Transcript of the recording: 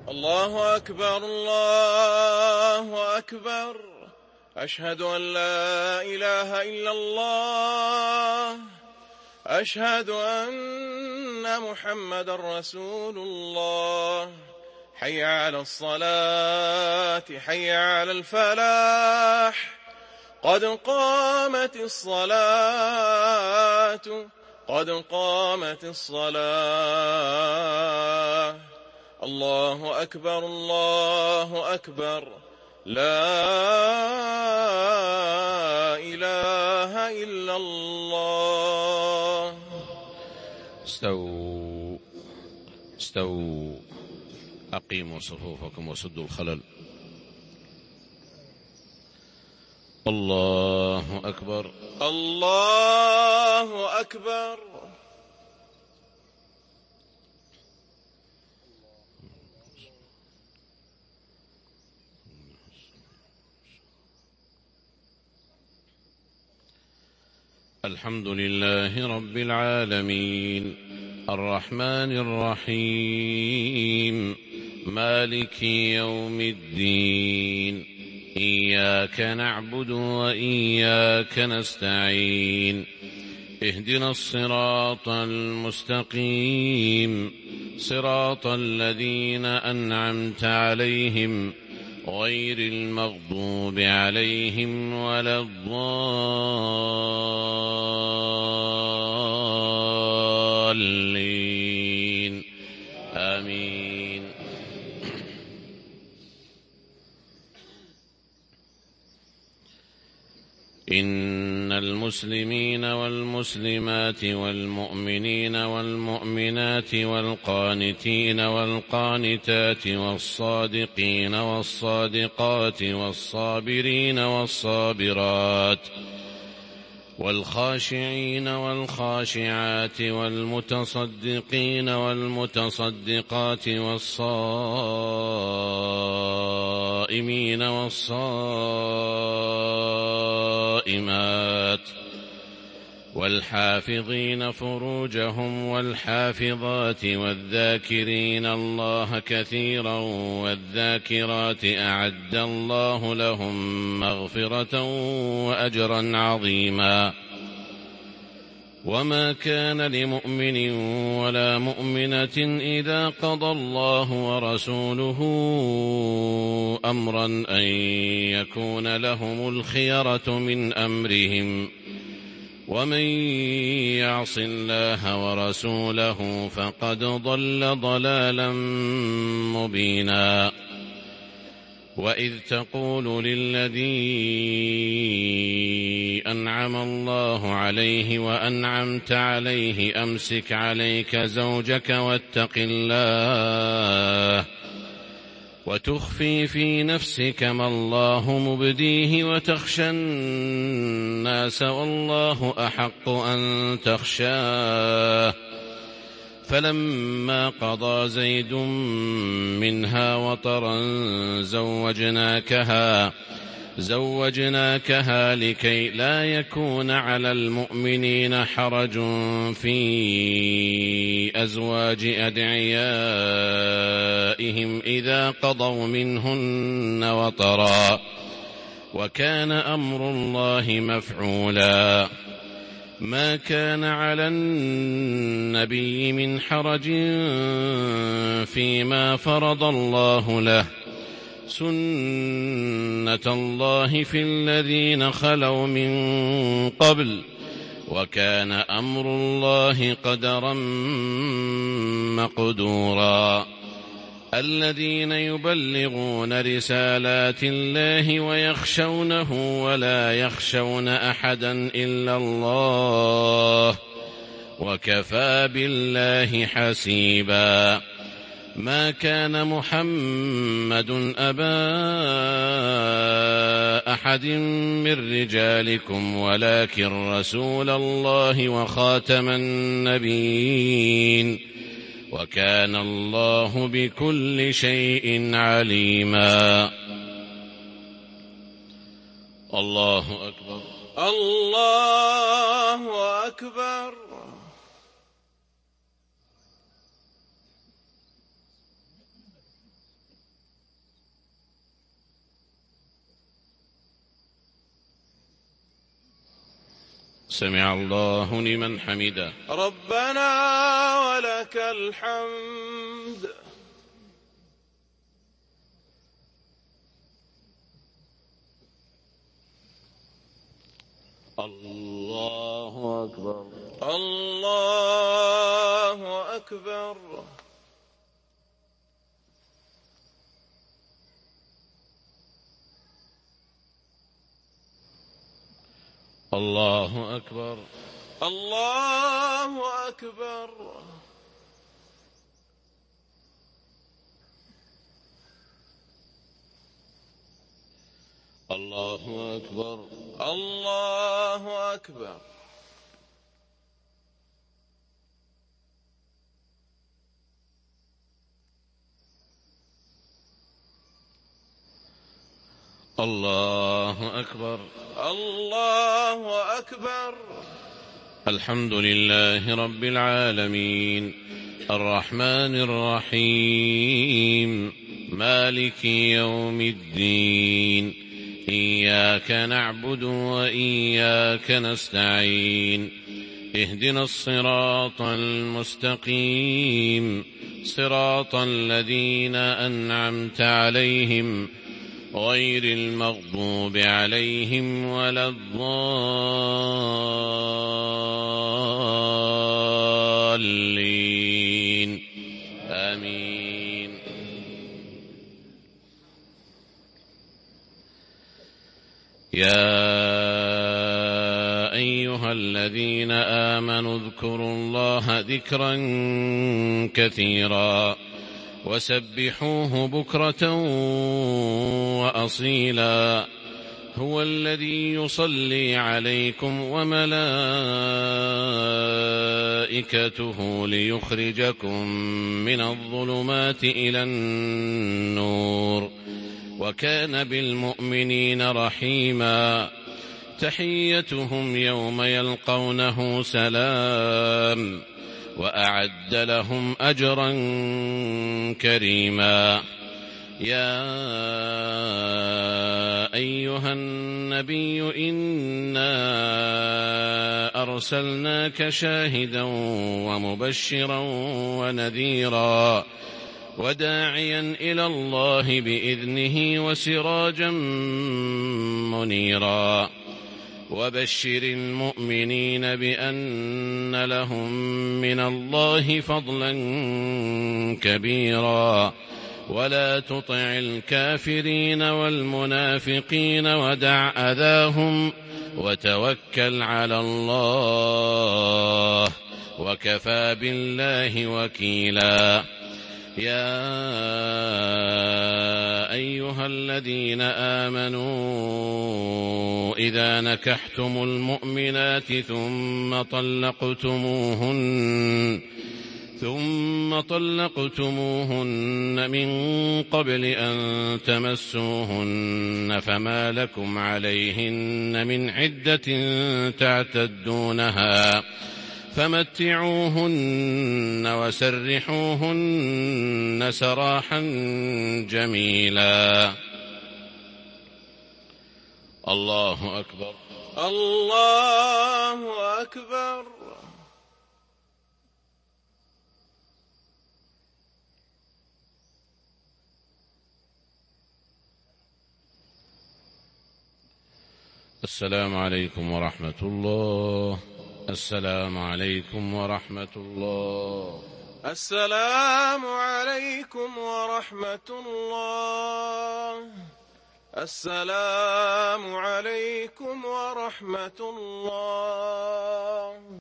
الله أكبر الله أكبر. أشهد أن لا إله إلا الله. أشهد أن محمد رسول الله. حي على الصلاة حي على الفلاح. قد قامت الصلاة قد قامت الصلاة. الله أكبر الله أكبر. لا إله إلا الله. استووا استووا. أقيموا صفوفكم وسدوا الخلل. الله أكبر الله أكبر. الحمد لله رب العالمين الرحمن الرحيم مالك يوم الدين. إياك نعبد وإياك نستعين. اهدنا الصراط المستقيم صراط الذين أنعمت عليهم غير المغضوب عليهم ولا الضالين. آمين. إن المسلمين والمسلمات والمؤمنين والمؤمنات والقانتين والقانتات والصادقين والصادقات والصابرين والصابرات والخاشعين والخاشعات والمتصدقين والمتصدقات والصائمين والصائمات والحافظين فروجهم والحافظات والذاكرين الله كثيرا والذاكرات أعد الله لهم مغفرة وأجرا عظيما. وما كان لمؤمن ولا مؤمنة إذا قضى الله ورسوله أمرا أن يكون لهم الخيرة من أمرهم ومن يعص الله ورسوله فقد ضل ضلالا مبينا. وإذ تقول للذي أنعم الله عليه وأنعمت عليه أمسك عليك زوجك واتق الله وتخفي في نفسك ما الله مبديه وتخشى الناس والله أحق أن تخشاه. فلما قضى زيد منها وطرا زوجناكها لكي لا يكون على المؤمنين حرج في أزواج أدعيائهم إذا قضوا منهن وطرا وكان أمر الله مفعولا. ما كان على النبي من حرج فيما فرض الله له سنة الله في الذين خلوا من قبل وكان أمر الله قدرا مقدورا. الذين يبلغون رسالات الله ويخشونه ولا يخشون أحدا إلا الله وكفى بالله حسيبا. ما كان محمد أبا أحد من رجالكم ولكن رسول الله وخاتم النبيين وكان الله بكل شيء عليما. الله أكبر الله أكبر. سمع الله لمن حمده. ربنا ولك الحمد. الله أكبر. الله أكبر. الله أكبر. الله أكبر. الله أكبر. الله أكبر. الله أكبر. الله أكبر. الحمد لله رب العالمين الرحمن الرحيم مالك يوم الدين إياك نعبد وإياك نستعين اهدنا الصراط المستقيم صراط الذين أنعمت عليهم غير المغضوب عليهم ولا الضالين آمين. يا أيها الذين آمنوا اذكروا الله ذكرا كثيرا وسبحوه بكرة وأصيلا هو الذي يصلي عليكم وملائكته ليخرجكم من الظلمات إلى النور وكان بالمؤمنين رحيما. تحيتهم يوم يلقونه سلام وأعد لهم أجرا كريما. يا أيها النبي إنا أرسلناك شاهدا ومبشرا ونذيرا وداعيا إلى الله بإذنه وسراجا منيرا وبشر المؤمنين بأن لهم من الله فضلا كبيرا ولا تطع الكافرين والمنافقين ودع أذاهم وتوكل على الله وكفى بالله وكيلا. يا أيها الذين آمنوا إذا نكحتم المؤمنات ثم طلقتموهن من قبل أن تمسوهن فما لكم عليهن من عدة تعتدونها فمتعوهن وسرحوهن سراحا جميلا. الله أكبر. الله أكبر. السلام عليكم ورحمة الله. السلام عليكم ورحمة الله. السلام عليكم ورحمة الله. السلام عليكم ورحمة الله.